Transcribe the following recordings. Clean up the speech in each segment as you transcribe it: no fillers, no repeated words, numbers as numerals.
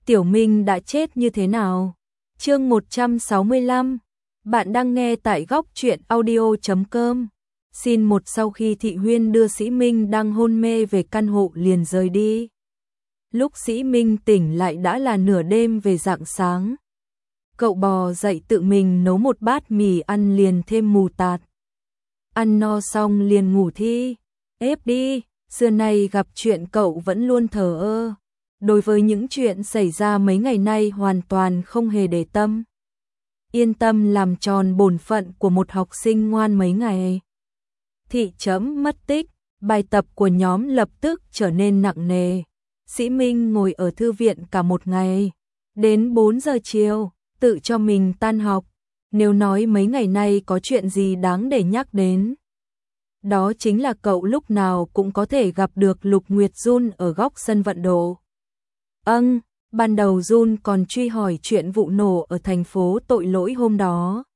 Tiểu Minh đã chết như thế nào? Chương 165. Bạn đang nghe tại góc truyện audio.com. Xin một sau khi Thị Huyên đưa Sĩ Minh đang hôn mê về căn hộ liền rời đi. Lúc Sĩ Minh tỉnh lại đã là nửa đêm về rạng sáng. Cậu bò dậy tự mình nấu một bát mì ăn liền thêm mù tạt. Ăn no xong liền ngủ thi. Ép đi, xưa nay gặp chuyện cậu vẫn luôn thờ ơ. Đối với những chuyện xảy ra mấy ngày nay hoàn toàn không hề để tâm. Yên tâm làm tròn bổn phận của một học sinh ngoan mấy ngày. Thị chấm mất tích, bài tập của nhóm lập tức trở nên nặng nề. Sĩ Minh ngồi ở thư viện cả một ngày. Đến 4 giờ chiều, tự cho mình tan học. Nếu nói mấy ngày nay có chuyện gì đáng để nhắc đến, đó chính là cậu lúc nào cũng có thể gặp được Lục Nguyệt Jun ở góc sân vận động. Ban đầu Jun còn truy hỏi chuyện vụ nổ ở thành phố Tội Lỗi hôm đó.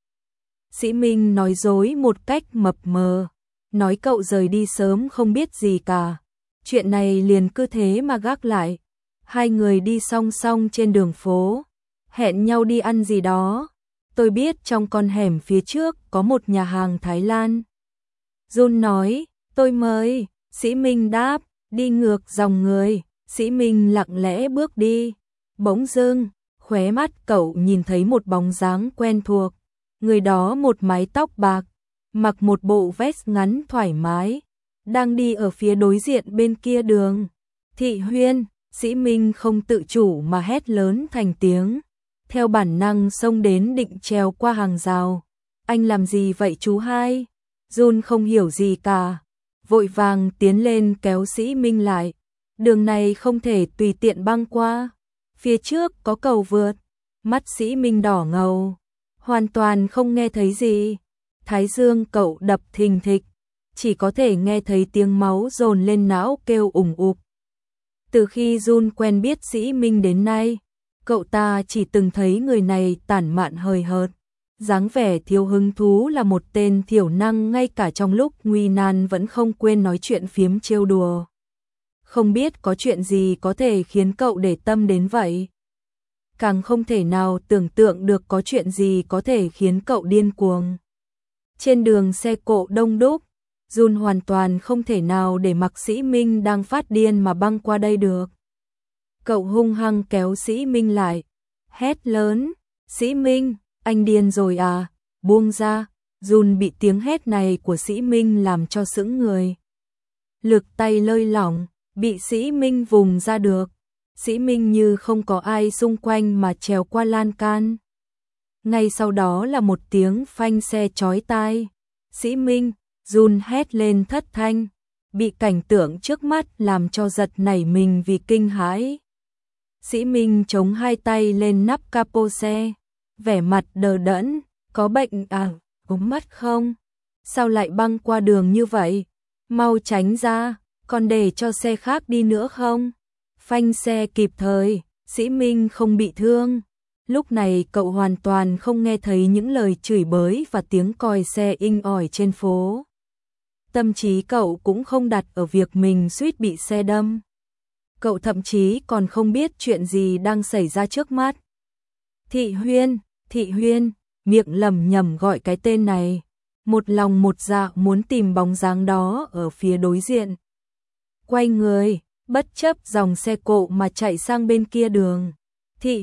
Sĩ Minh nói dối một cách mập mờ, nói cậu rời đi sớm không biết gì cả. Chuyện này liền cứ thế mà gác lại. Hai người đi song song trên đường phố, hẹn nhau đi ăn gì đó. Tôi biết trong con hẻm phía trước có một nhà hàng Thái Lan. Jun nói, tôi mời. Sĩ Minh đáp, đi ngược dòng người. Sĩ Minh lặng lẽ bước đi. Bỗng dưng, khóe mắt cậu nhìn thấy một bóng dáng quen thuộc. Người đó một mái tóc bạc, mặc một bộ vest ngắn thoải mái, đang đi ở phía đối diện bên kia đường. Thị Huyên, Sĩ Minh không tự chủ mà hét lớn thành tiếng. Theo bản năng xông đến định trèo qua hàng rào. Anh làm gì vậy chú hai? Jun không hiểu gì cả, vội vàng tiến lên kéo Sĩ Minh lại. Đường này không thể tùy tiện băng qua. Phía trước có cầu vượt. Mắt Sĩ Minh đỏ ngầu, hoàn toàn không nghe thấy gì. Thái dương cậu đập thình thịch, chỉ có thể nghe thấy tiếng máu dồn lên não kêu ủng ục. Từ khi Jun quen biết Sĩ Minh đến nay, cậu ta chỉ từng thấy người này tản mạn hời hợt, dáng vẻ thiếu hứng thú là một tên thiểu năng, ngay cả trong lúc nguy nan vẫn không quên nói chuyện phiếm trêu đùa. Không biết có chuyện gì có thể khiến cậu để tâm đến vậy. Càng không thể nào tưởng tượng được có chuyện gì có thể khiến cậu điên cuồng. Trên đường xe cộ đông đúc, Jun hoàn toàn không thể nào để mặc Sĩ Minh đang phát điên mà băng qua đây được. Cậu hung hăng kéo Sĩ Minh lại, hét lớn, Sĩ Minh, anh điên rồi à, buông ra. Jun bị tiếng hét này của Sĩ Minh làm cho sững người. Lực tay lơi lỏng, bị Sĩ Minh vùng ra được. Sĩ Minh như không có ai xung quanh mà trèo qua lan can. Ngay sau đó là một tiếng phanh xe chói tai. Sĩ Minh, Jun hét lên thất thanh, bị cảnh tượng trước mắt làm cho giật nảy mình vì kinh hãi. Sĩ Minh chống hai tay lên nắp capo xe, vẻ mặt đờ đẫn, có bệnh à, ốm mắt không? Sao lại băng qua đường như vậy? Mau tránh ra, còn để cho xe khác đi nữa không? Phanh xe kịp thời, Sĩ Minh không bị thương. Lúc này cậu hoàn toàn không nghe thấy những lời chửi bới và tiếng còi xe inh ỏi trên phố. Tâm trí cậu cũng không đặt ở việc mình suýt bị xe đâm. Cậu thậm chí còn không biết chuyện gì đang xảy ra trước mắt. Thị Huyên, miệng lẩm nhẩm gọi cái tên này. Một lòng một dạ muốn tìm bóng dáng đó ở phía đối diện. Quay người, bất chấp dòng xe cộ mà chạy sang bên kia đường. Thị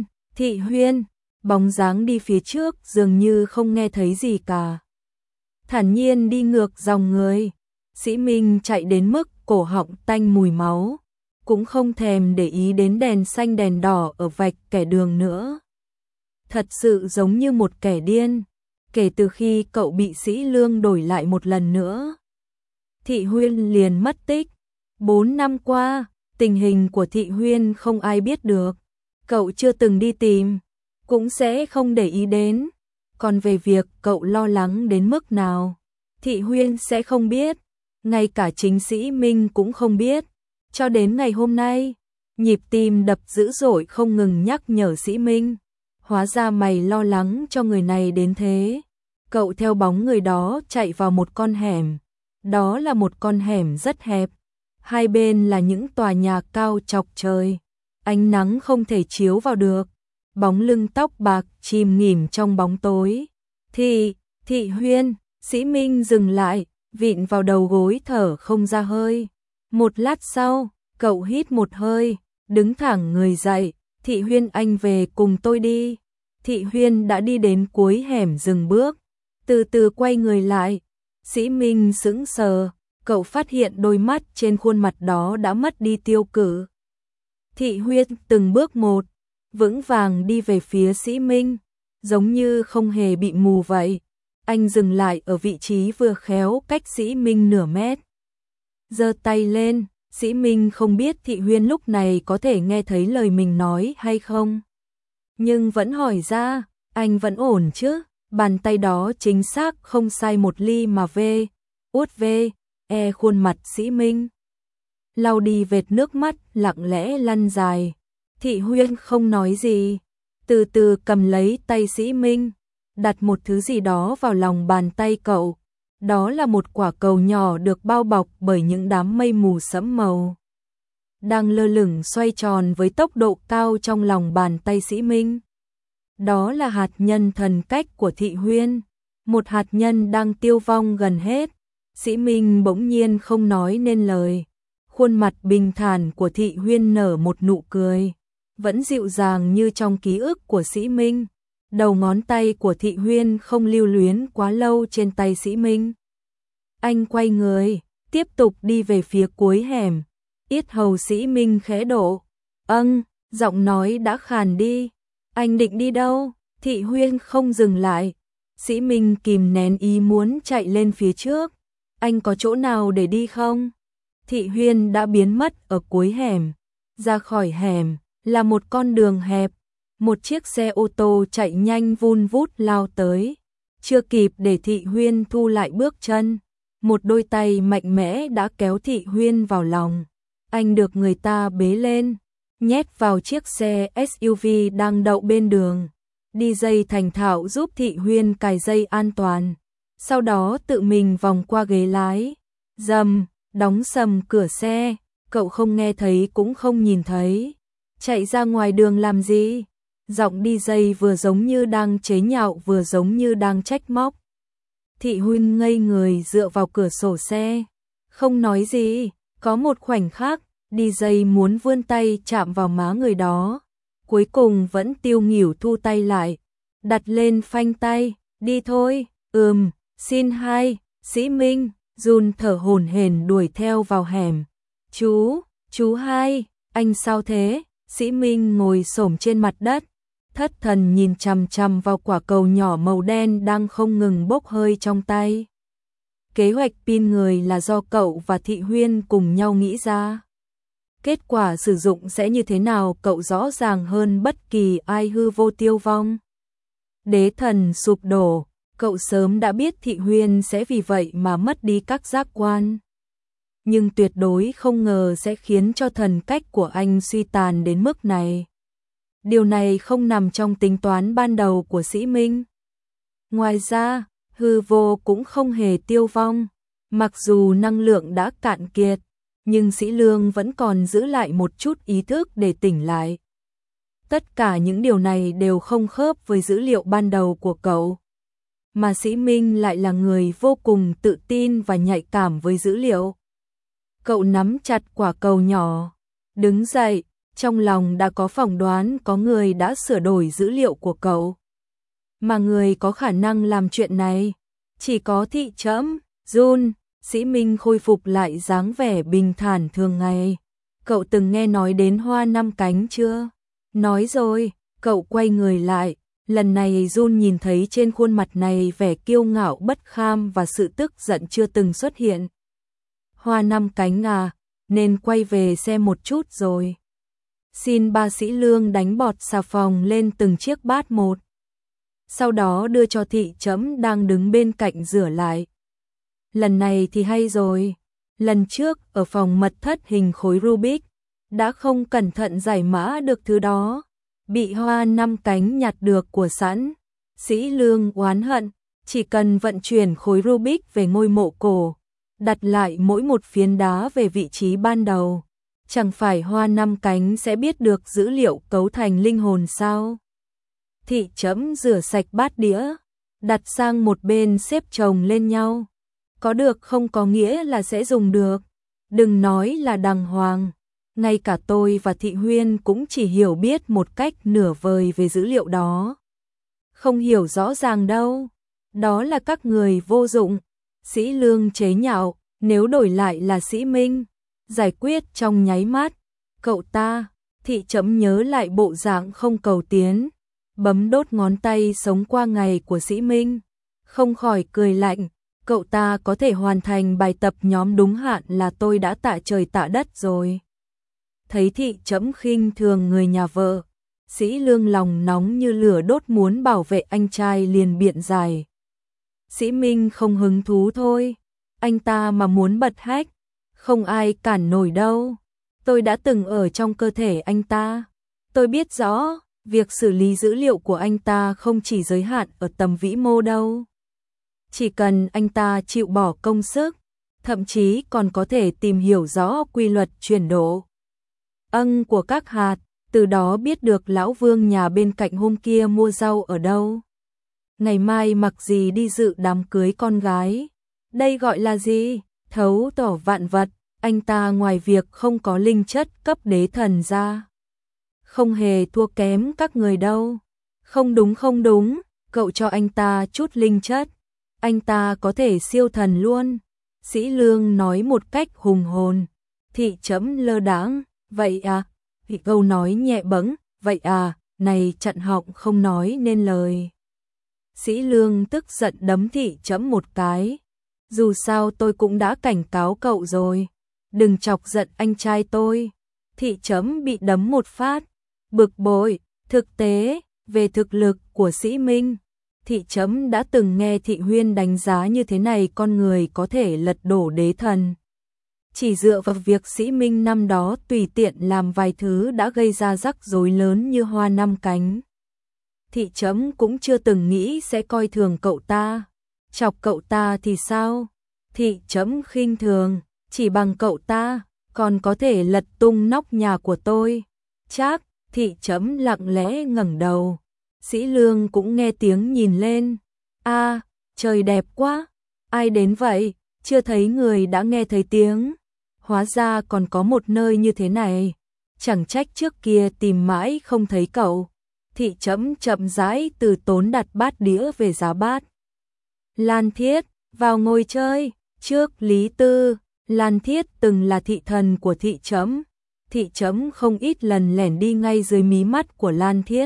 Huyên, bóng dáng đi phía trước dường như không nghe thấy gì cả. Thản nhiên đi ngược dòng người. Sĩ Minh chạy đến mức cổ họng tanh mùi máu, cũng không thèm để ý đến đèn xanh đèn đỏ ở vạch kẻ đường nữa. Thật sự giống như một kẻ điên, kể từ khi cậu bị Sĩ Lương đổi lại một lần nữa. Thị Huyên liền mất tích. 4 năm qua, tình hình của Thị Huyên không ai biết được. Cậu chưa từng đi tìm, cũng sẽ không để ý đến. Còn về việc cậu lo lắng đến mức nào, Thị Huyên sẽ không biết. Ngay cả chính Sĩ Minh cũng không biết. Cho đến ngày hôm nay, nhịp tim đập dữ dội không ngừng nhắc nhở Sĩ Minh. Hóa ra mày lo lắng cho người này đến thế. Cậu theo bóng người đó chạy vào một con hẻm. Đó là một con hẻm rất hẹp. Hai bên là những tòa nhà cao chọc trời. ánh nắng không thể chiếu vào được, bóng lưng tóc bạc chìm nghỉm trong bóng tối. Thị Huyên, Sĩ Minh dừng lại, vịn vào đầu gối thở không ra hơi. Một lát sau, cậu hít một hơi, đứng thẳng người dậy, Thị Huyên anh về cùng tôi đi. Thị Huyên đã đi đến cuối hẻm dừng bước, từ từ quay người lại. Sĩ Minh sững sờ, cậu phát hiện đôi mắt trên khuôn mặt đó đã mất đi tiêu cự. Thị Huyên từng bước một, vững vàng đi về phía Sĩ Minh, giống như không hề bị mù vậy. Anh dừng lại ở vị trí vừa khéo cách Sĩ Minh nửa mét. Giơ tay lên, Sĩ Minh không biết Thị Huyên lúc này có thể nghe thấy lời mình nói hay không. Nhưng vẫn hỏi ra, anh vẫn ổn chứ? Bàn tay đó chính xác không sai một ly mà út về, khuôn mặt Sĩ Minh. Lau đi vệt nước mắt lặng lẽ lăn dài. Thị Huyên không nói gì, từ từ cầm lấy tay Sĩ Minh, đặt một thứ gì đó vào lòng bàn tay cậu. Đó là một quả cầu nhỏ được bao bọc bởi những đám mây mù sẫm màu, đang lơ lửng xoay tròn với tốc độ cao trong lòng bàn tay Sĩ Minh. Đó là hạt nhân thần cách của Thị Huyên, một hạt nhân đang tiêu vong gần hết. Sĩ Minh bỗng nhiên không nói nên lời. Khuôn mặt bình thản của Thị Huyên nở một nụ cười, vẫn dịu dàng như trong ký ức của Sĩ Minh. Đầu ngón tay của Thị Huyên không lưu luyến quá lâu trên tay Sĩ Minh. Anh quay người, tiếp tục đi về phía cuối hẻm. Yết hầu Sĩ Minh khẽ độ. Giọng nói đã khàn đi. Anh định đi đâu? Thị Huyên không dừng lại. Sĩ Minh kìm nén ý muốn chạy lên phía trước. Anh có chỗ nào để đi không? Thị Huyên đã biến mất ở cuối hẻm. Ra khỏi hẻm là một con đường hẹp. Một chiếc xe ô tô chạy nhanh vun vút lao tới. Chưa kịp để Thị Huyên thu lại bước chân, một đôi tay mạnh mẽ đã kéo Thị Huyên vào lòng. Anh được người ta bế lên, nhét vào chiếc xe SUV đang đậu bên đường. DJ thành thạo giúp Thị Huyên cài dây an toàn, sau đó tự mình vòng qua ghế lái. Rầm, đóng sầm cửa xe, cậu không nghe thấy cũng không nhìn thấy. Chạy ra ngoài đường làm gì? Giọng DJ vừa giống như đang chế nhạo vừa giống như đang trách móc. Thị Huyên ngây người dựa vào cửa sổ xe, không nói gì. Có một khoảnh khắc, DJ muốn vươn tay chạm vào má người đó, cuối cùng vẫn tiêu nghỉu thu tay lại, đặt lên phanh tay. Đi thôi. Xin hai. Sĩ Minh run thở hổn hển đuổi theo vào hẻm. Chú hai, anh sao thế? Sĩ Minh ngồi xổm trên mặt đất, thất thần nhìn chằm chằm vào quả cầu nhỏ màu đen đang không ngừng bốc hơi trong tay. Kế hoạch pin người là do cậu và Thị Huyên cùng nhau nghĩ ra. Kết quả sử dụng sẽ như thế nào cậu rõ ràng hơn bất kỳ ai. Hư vô tiêu vong, đế thần sụp đổ, cậu sớm đã biết Thị Huyên sẽ vì vậy mà mất đi các giác quan. Nhưng tuyệt đối không ngờ sẽ khiến cho thần cách của anh suy tàn đến mức này. Điều này không nằm trong tính toán ban đầu của Sĩ Minh. Ngoài ra, hư vô cũng không hề tiêu vong. Mặc dù năng lượng đã cạn kiệt, nhưng Sĩ Lương vẫn còn giữ lại một chút ý thức để tỉnh lại. Tất cả những điều này đều không khớp với dữ liệu ban đầu của cậu. Mà Sĩ Minh lại là người vô cùng tự tin và nhạy cảm với dữ liệu. Cậu nắm chặt quả cầu nhỏ, đứng dậy, trong lòng đã có phỏng đoán có người đã sửa đổi dữ liệu của cậu. Mà người có khả năng làm chuyện này chỉ có Thị Trẫm. Jun, Sĩ Minh khôi phục lại dáng vẻ bình thản thường ngày. Cậu từng nghe nói đến hoa năm cánh chưa? Nói rồi. Cậu quay người lại. Lần này Jun nhìn thấy trên khuôn mặt này vẻ kiêu ngạo bất kham và sự tức giận chưa từng xuất hiện. Hoa năm cánh à, nên quay về xem một chút rồi. Xin ba. Sĩ Lương đánh bọt xà phòng lên từng chiếc bát một. Sau đó đưa cho Thị Trẫm đang đứng bên cạnh rửa lại. Lần này thì hay rồi. Lần trước ở phòng mật thất hình khối Rubik, đã không cẩn thận giải mã được thứ đó. Bị hoa năm cánh nhặt được của sẵn. Sĩ Lương oán hận, chỉ cần vận chuyển khối Rubik về ngôi mộ cổ, đặt lại mỗi một phiến đá về vị trí ban đầu, Chẳng phải hoa năm cánh sẽ biết được dữ liệu cấu thành linh hồn sao? Thị chấm rửa sạch bát đĩa, đặt sang một bên xếp chồng lên nhau. Có được không có nghĩa là sẽ dùng được. Đừng nói là đàng hoàng. Ngay cả tôi và Thị Huyên cũng chỉ hiểu biết một cách nửa vời về dữ liệu đó. Không hiểu rõ ràng đâu. Đó là các người vô dụng. Sĩ Lương chế nhạo, nếu đổi lại là Sĩ Minh, giải quyết trong nháy mắt. Cậu ta, Thị chấm nhớ lại bộ dạng không cầu tiến, bấm đốt ngón tay sống qua ngày của Sĩ Minh. Không khỏi cười lạnh, cậu ta có thể hoàn thành bài tập nhóm đúng hạn là tôi đã tạ trời tạ đất rồi. Thấy Thị chấm khinh thường người nhà vợ, Sĩ Lương lòng nóng như lửa đốt muốn bảo vệ anh trai liền biện giải. Sĩ Minh không hứng thú thôi, anh ta mà muốn bật hách, không ai cản nổi đâu. Tôi đã từng ở trong cơ thể anh ta. Tôi biết rõ, việc xử lý dữ liệu của anh ta không chỉ giới hạn ở tầm vĩ mô đâu. Chỉ cần anh ta chịu bỏ công sức, thậm chí còn có thể tìm hiểu rõ quy luật chuyển độ của các hạt, từ đó biết được lão Vương nhà bên cạnh hôm kia mua rau ở đâu. Ngày mai mặc gì đi dự đám cưới con gái. Đây gọi là gì? Thấu tỏ vạn vật. Anh ta ngoài việc không có linh chất cấp đế thần ra, không hề thua kém các người đâu. Không đúng, cậu cho anh ta chút linh chất, anh ta có thể siêu thần luôn. Sĩ Lương nói một cách hùng hồn. Thị chấm lơ đãng, vậy à? Thị câu nói nhẹ bẫng, vậy à, này chặn họng không nói nên lời. Sĩ Lương tức giận đấm Thị chấm một cái. Dù sao tôi cũng đã cảnh cáo cậu rồi, đừng chọc giận anh trai tôi. Thị chấm bị đấm một phát, bực bội. Thực tế, về thực lực của Sĩ Minh, Thị chấm đã từng nghe Thị Huyên đánh giá như thế này: con người có thể lật đổ đế thần. Chỉ dựa vào việc Sĩ Minh năm đó tùy tiện làm vài thứ đã gây ra rắc rối lớn như hoa năm cánh. Thị chấm cũng chưa từng nghĩ sẽ coi thường cậu ta. Chọc cậu ta thì sao? Thị chấm khinh thường, chỉ bằng cậu ta còn có thể lật tung nóc nhà của tôi. Chắc. Thị chấm lặng lẽ ngẩng đầu. Sĩ Lương cũng nghe tiếng nhìn lên. A, trời đẹp quá. Ai đến vậy? Chưa thấy người đã nghe thấy tiếng. Hóa ra còn có một nơi như thế này. Chẳng trách trước kia tìm mãi không thấy cậu. Thị chấm chậm rãi từ tốn đặt bát đĩa về giá bát. Lan Thiết, vào ngồi chơi. Trước Lý Tư, Lan Thiết từng là thị thần của thị chấm. Thị chấm không ít lần lẻn đi ngay dưới mí mắt của Lan Thiết,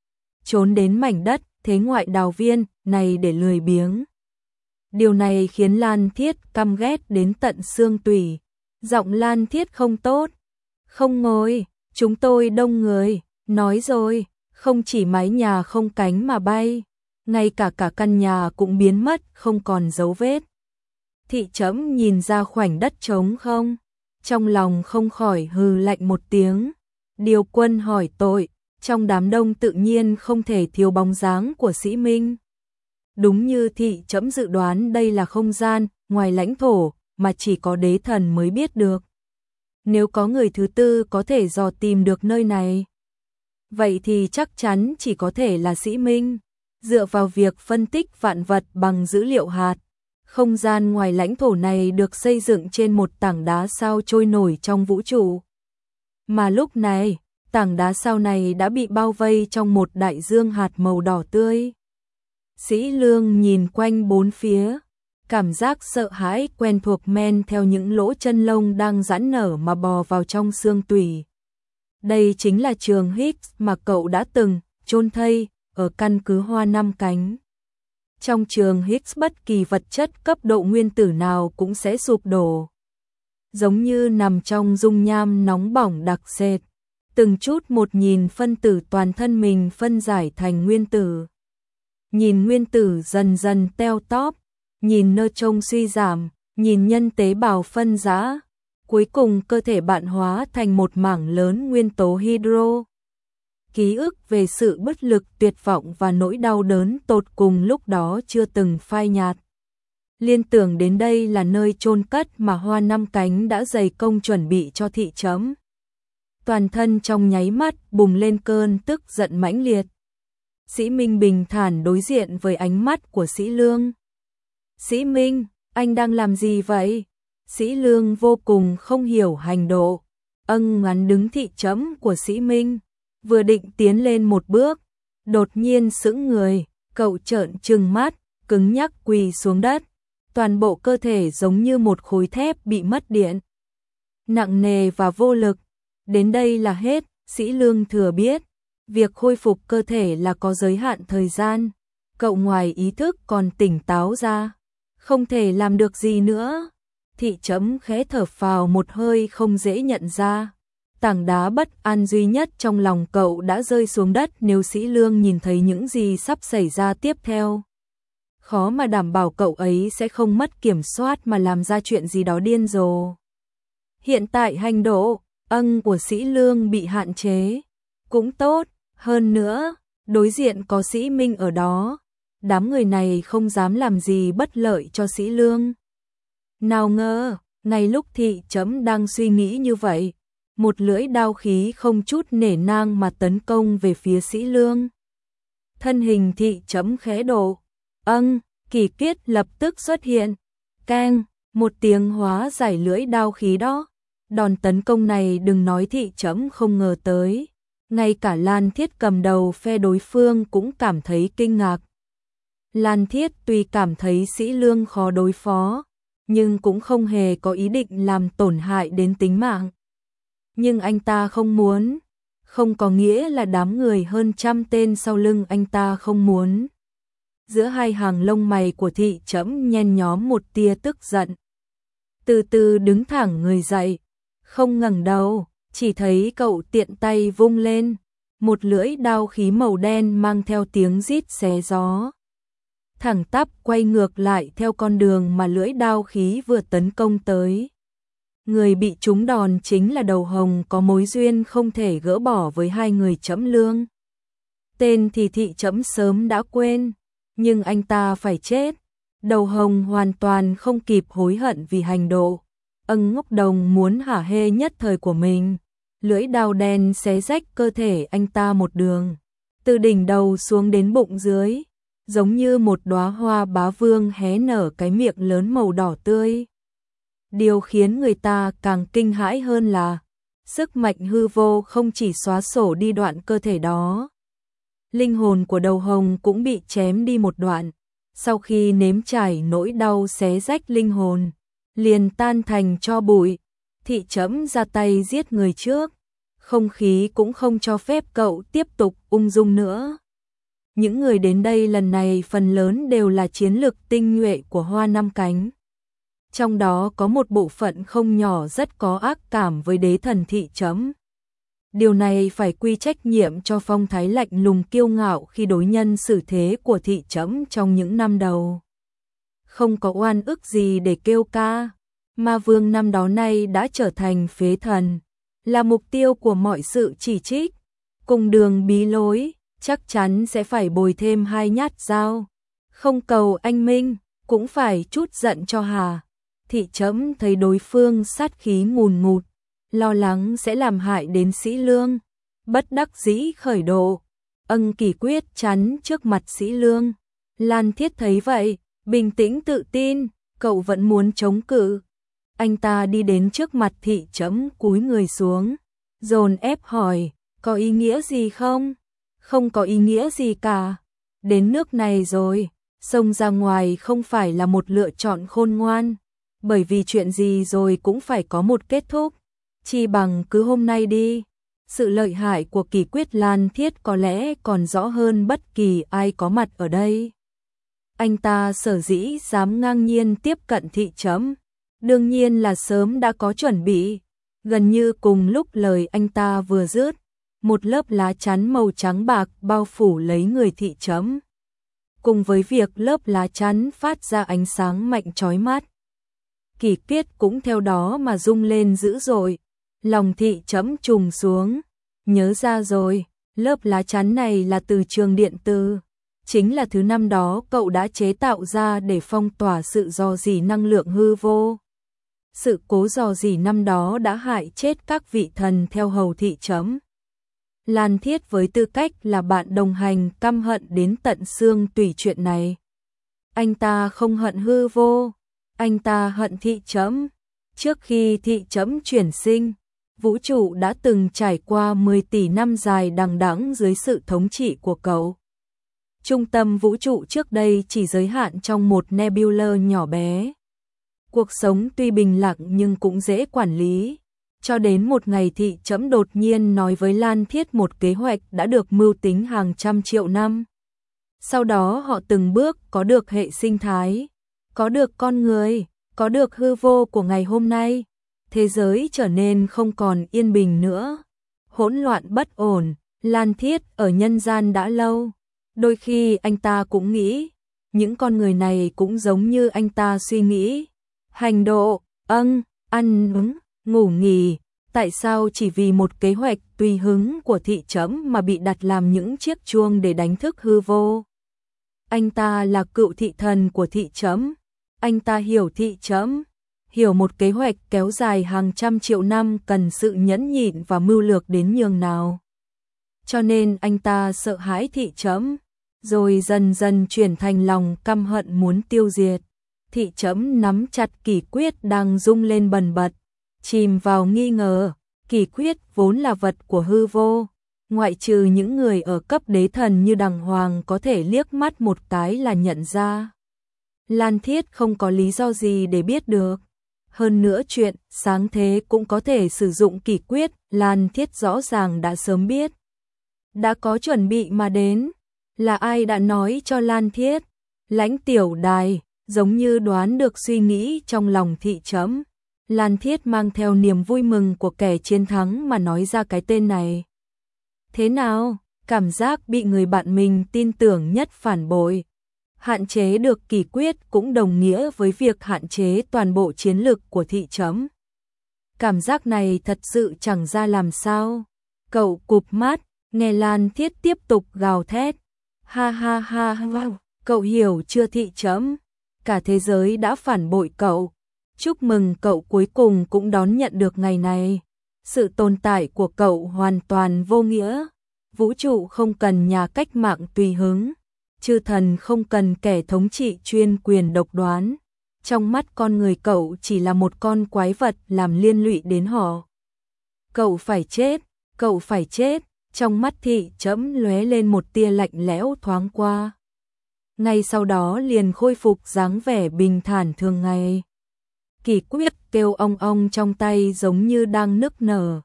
trốn đến mảnh đất thế ngoại đào viên này để lười biếng. Điều này khiến Lan Thiết căm ghét đến tận xương tủy. Giọng Lan Thiết không tốt. Không ngồi, chúng tôi đông người. Nói rồi, không chỉ mái nhà không cánh mà bay, ngay cả căn nhà cũng biến mất không còn dấu vết. Thị chấm nhìn ra khoảnh đất trống không, trong lòng không khỏi hừ lạnh một tiếng. Điều Quân hỏi tội, trong đám đông tự nhiên không thể thiếu bóng dáng của Sĩ Minh. Đúng như thị chấm dự đoán, đây là không gian ngoài lãnh thổ mà chỉ có đế thần mới biết được. Nếu có người thứ tư có thể dò tìm được nơi này, vậy thì chắc chắn chỉ có thể là Sĩ Minh. Dựa vào việc phân tích vạn vật bằng dữ liệu hạt, không gian ngoài lãnh thổ này được xây dựng trên một tảng đá sao trôi nổi trong vũ trụ. Mà lúc này, tảng đá sao này đã bị bao vây trong một đại dương hạt màu đỏ tươi. Sĩ Lương nhìn quanh bốn phía, cảm giác sợ hãi quen thuộc men theo những lỗ chân lông đang giãn nở mà bò vào trong xương tủy. Đây chính là trường Higgs mà cậu đã từng chôn thây ở căn cứ hoa năm cánh. Trong trường Higgs bất kỳ vật chất cấp độ nguyên tử nào cũng sẽ sụp đổ. Giống như nằm trong dung nham nóng bỏng đặc sệt, từng chút một nhìn phân tử toàn thân mình phân giải thành nguyên tử. Nhìn nguyên tử dần dần teo tóp, nhìn nơ trông suy giảm, nhìn nhân tế bào phân rã. Cuối cùng cơ thể bạn hóa thành một mảng lớn nguyên tố hydro. Ký ức về sự bất lực, tuyệt vọng và nỗi đau đớn tột cùng lúc đó chưa từng phai nhạt. Liên tưởng đến đây là nơi chôn cất mà hoa năm cánh đã dày công chuẩn bị cho thị chấm. toàn thân trong nháy mắt bùng lên cơn tức giận mãnh liệt. Sĩ Minh bình thản đối diện với ánh mắt của Sĩ Lương. Sĩ Minh, anh đang làm gì vậy? Sĩ Lương vô cùng không hiểu hành độ. Ngắn đứng thị trẫm của Sĩ Minh, vừa định tiến lên một bước, đột nhiên sững người, cậu trợn trừng mắt, cứng nhắc quỳ xuống đất, toàn bộ cơ thể giống như một khối thép bị mất điện. Nặng nề và vô lực, đến đây là hết. Sĩ Lương thừa biết, việc khôi phục cơ thể là có giới hạn thời gian, cậu ngoài ý thức còn tỉnh táo ra, không thể làm được gì nữa. Thị trẫm khẽ thở phào một hơi không dễ nhận ra. Tảng đá bất an duy nhất trong lòng cậu đã rơi xuống đất nếu Sĩ Lương nhìn thấy những gì sắp xảy ra tiếp theo. Khó mà đảm bảo cậu ấy sẽ không mất kiểm soát mà làm ra chuyện gì đó điên rồ. Hiện tại hành độ của Sĩ Lương bị hạn chế, cũng tốt, hơn nữa, đối diện có Sĩ Minh ở đó, đám người này không dám làm gì bất lợi cho Sĩ Lương. Nào ngờ, ngay lúc thị trẫm đang suy nghĩ như vậy, một lưỡi đao khí không chút nể nang mà tấn công về phía Sĩ Lương. Thân hình thị trẫm khẽ độ, Kỳ Kiết lập tức xuất hiện, keng, một tiếng hóa giải lưỡi đao khí đó. Đòn tấn công này đừng nói thị trẫm không ngờ tới, ngay cả Lan Thiết cầm đầu phe đối phương cũng cảm thấy kinh ngạc. Lan Thiết tuy cảm thấy Sĩ Lương khó đối phó, nhưng cũng không hề có ý định làm tổn hại đến tính mạng. Nhưng anh ta không muốn, không có nghĩa là đám người hơn trăm tên sau lưng anh ta không muốn. Giữa hai hàng lông mày của thị trẫm nhen nhóm một tia tức giận. Từ từ đứng thẳng người dậy, không ngẩng đầu, chỉ thấy cậu tiện tay vung lên, một lưỡi đao khí màu đen mang theo tiếng rít xé gió. Thẳng tắp quay ngược lại theo con đường mà lưỡi đao khí vừa tấn công tới. Người bị trúng đòn chính là Đầu Hồng có mối duyên không thể gỡ bỏ với hai người trẫm Lương. Tên thì thị trẫm sớm đã quên, nhưng anh ta phải chết. Đầu Hồng hoàn toàn không kịp hối hận vì hành động ngốc đồng muốn hả hê nhất thời của mình. Lưỡi đao đen xé rách cơ thể anh ta một đường, từ đỉnh đầu xuống đến bụng dưới, giống như một đóa hoa bá vương hé nở cái miệng lớn màu đỏ tươi. Điều khiến người ta càng kinh hãi hơn là sức mạnh hư vô không chỉ xóa sổ đi đoạn cơ thể đó. Linh hồn của Đầu Hồng cũng bị chém đi một đoạn. Sau khi nếm trải nỗi đau xé rách linh hồn, liền tan thành tro bụi. Thị trẫm ra tay giết người trước, không khí cũng không cho phép cậu tiếp tục ung dung nữa. Những người đến đây lần này phần lớn đều là chiến lực tinh nhuệ của Hoa Năm Cánh. Trong đó có một bộ phận không nhỏ rất có ác cảm với đế thần thị trẫm. Điều này phải quy trách nhiệm cho phong thái lạnh lùng kiêu ngạo khi đối nhân xử thế của thị trẫm trong những năm đầu. Không có oan ức gì để kêu ca, Ma Vương năm đó nay đã trở thành phế thần, là mục tiêu của mọi sự chỉ trích. Cùng đường bí lối, chắc chắn sẽ phải bồi thêm 2 nhát dao. Không cầu anh minh, cũng phải chút giận cho hà. Thị trẫm thấy đối phương sát khí ngùn ngụt, lo lắng sẽ làm hại đến Sĩ Lương, bất đắc dĩ khởi độ. Kỳ Quyết chắn trước mặt Sĩ Lương. Lan Thiết thấy vậy, bình tĩnh tự tin, cậu vẫn muốn chống cự. Anh ta đi đến trước mặt thị trẫm cúi người xuống, dồn ép hỏi, có ý nghĩa gì không? Không có ý nghĩa gì cả. Đến nước này rồi, xông ra ngoài không phải là một lựa chọn khôn ngoan, bởi vì chuyện gì rồi cũng phải có một kết thúc. Chi bằng cứ hôm nay đi. Sự lợi hại của Kỳ Quyết Lan Thiết có lẽ còn rõ hơn bất kỳ ai có mặt ở đây. Anh ta sở dĩ dám ngang nhiên tiếp cận thị trẫm, đương nhiên là sớm đã có chuẩn bị. Gần như cùng lúc lời anh ta vừa dứt, một lớp lá chắn màu trắng bạc bao phủ lấy người thị trẫm. Cùng với việc lớp lá chắn phát ra ánh sáng mạnh chói mắt, Kỳ Kiết cũng theo đó mà rung lên dữ dội. Lòng thị trẫm trùng xuống, nhớ ra rồi, lớp lá chắn này là từ trường điện từ, chính là thứ năm đó cậu đã chế tạo ra để phong tỏa sự rò rỉ năng lượng hư vô. Sự cố rò rỉ năm đó đã hại chết các vị thần theo hầu thị trẫm. Lan Thiết với tư cách là bạn đồng hành căm hận đến tận xương tủy chuyện này. Anh ta không hận hư vô, anh ta hận thị trẫm. Trước khi thị trẫm chuyển sinh, vũ trụ đã từng trải qua 10 tỷ năm dài đằng đẵng dưới sự thống trị của cậu. Trung tâm vũ trụ trước đây chỉ giới hạn trong một nebula nhỏ bé. Cuộc sống tuy bình lặng nhưng cũng dễ quản lý. Cho đến một ngày thị trẫm đột nhiên nói với Lan Thiết một kế hoạch đã được mưu tính hàng trăm triệu năm. Sau đó họ từng bước có được hệ sinh thái, có được con người, có được hư vô của ngày hôm nay. Thế giới trở nên không còn yên bình nữa. Hỗn loạn bất ổn, Lan Thiết ở nhân gian đã lâu. Đôi khi anh ta cũng nghĩ, những con người này cũng giống như anh ta suy nghĩ. Hành độ, ăn uống, ngủ nghỉ, tại sao chỉ vì một kế hoạch tùy hứng của thị trẫm mà bị đặt làm những chiếc chuông để đánh thức hư vô? Anh ta là cựu thị thần của thị trẫm, anh ta hiểu thị trẫm, hiểu một kế hoạch kéo dài hàng trăm triệu năm cần sự nhẫn nhịn và mưu lược đến nhường nào. Cho nên anh ta sợ hãi thị trẫm, rồi dần dần chuyển thành lòng căm hận muốn tiêu diệt. Thị trẫm nắm chặt kỷ quyết đang rung lên bần bật, chìm vào nghi ngờ. Kỷ quyết vốn là vật của hư vô, ngoại trừ những người ở cấp đế thần như đằng hoàng có thể liếc mắt một cái là nhận ra. Lan Thiết không có lý do gì để biết được. Hơn nữa chuyện sáng thế cũng có thể sử dụng kỷ quyết, Lan Thiết rõ ràng đã sớm biết. Đã có chuẩn bị mà đến. Là ai đã nói cho Lan Thiết? Lãnh Tiểu Đài, giống như đoán được suy nghĩ trong lòng thị trẫm. Lan Thiết mang theo niềm vui mừng của kẻ chiến thắng mà nói ra cái tên này. Thế nào? Cảm giác bị người bạn mình tin tưởng nhất phản bội. Hạn chế được kỷ quyết cũng đồng nghĩa với việc hạn chế toàn bộ chiến lực của thị trẫm. Cảm giác này thật sự chẳng ra làm sao. Cậu cụp mắt, nghe Lan Thiết tiếp tục gào thét. Ha ha ha ha, cậu hiểu chưa thị trẫm? Cả thế giới đã phản bội cậu. Chúc mừng cậu cuối cùng cũng đón nhận được ngày này. Sự tồn tại của cậu hoàn toàn vô nghĩa. Vũ trụ không cần nhà cách mạng tùy hứng. Chư thần không cần kẻ thống trị chuyên quyền độc đoán. Trong mắt con người cậu chỉ là một con quái vật làm liên lụy đến họ. Cậu phải chết, cậu phải chết. Trong mắt thị trẫm lóe lên một tia lạnh lẽo thoáng qua. Ngay sau đó liền khôi phục dáng vẻ bình thản thường ngày. Kỷ quyết kêu ong ong trong tay giống như đang nức nở.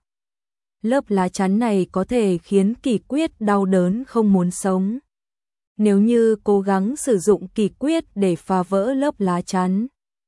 Lớp lá chắn này có thể khiến kỷ quyết đau đớn không muốn sống. Nếu như cố gắng sử dụng kỷ quyết để phá vỡ lớp lá chắn,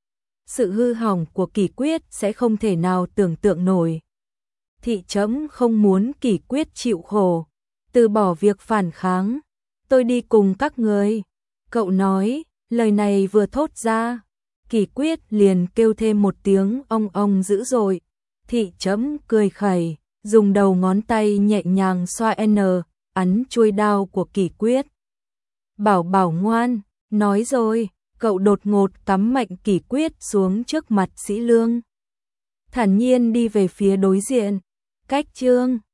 sự hư hỏng của kỷ quyết sẽ không thể nào tưởng tượng nổi. Thị trẫm không muốn kỷ quyết chịu khổ, từ bỏ việc phản kháng. Tôi đi cùng các người. Cậu nói, lời này vừa thốt ra, kỷ quyết liền kêu thêm một tiếng ong ong dữ dội. Thị trẫm cười khẩy, dùng đầu ngón tay nhẹ nhàng xoa ấn chuôi đao của kỷ quyết. Bảo bảo ngoan, nói rồi, cậu đột ngột cắm mạnh kỷ quyết xuống trước mặt Sĩ Lương. Thản nhiên đi về phía đối diện. Cách chương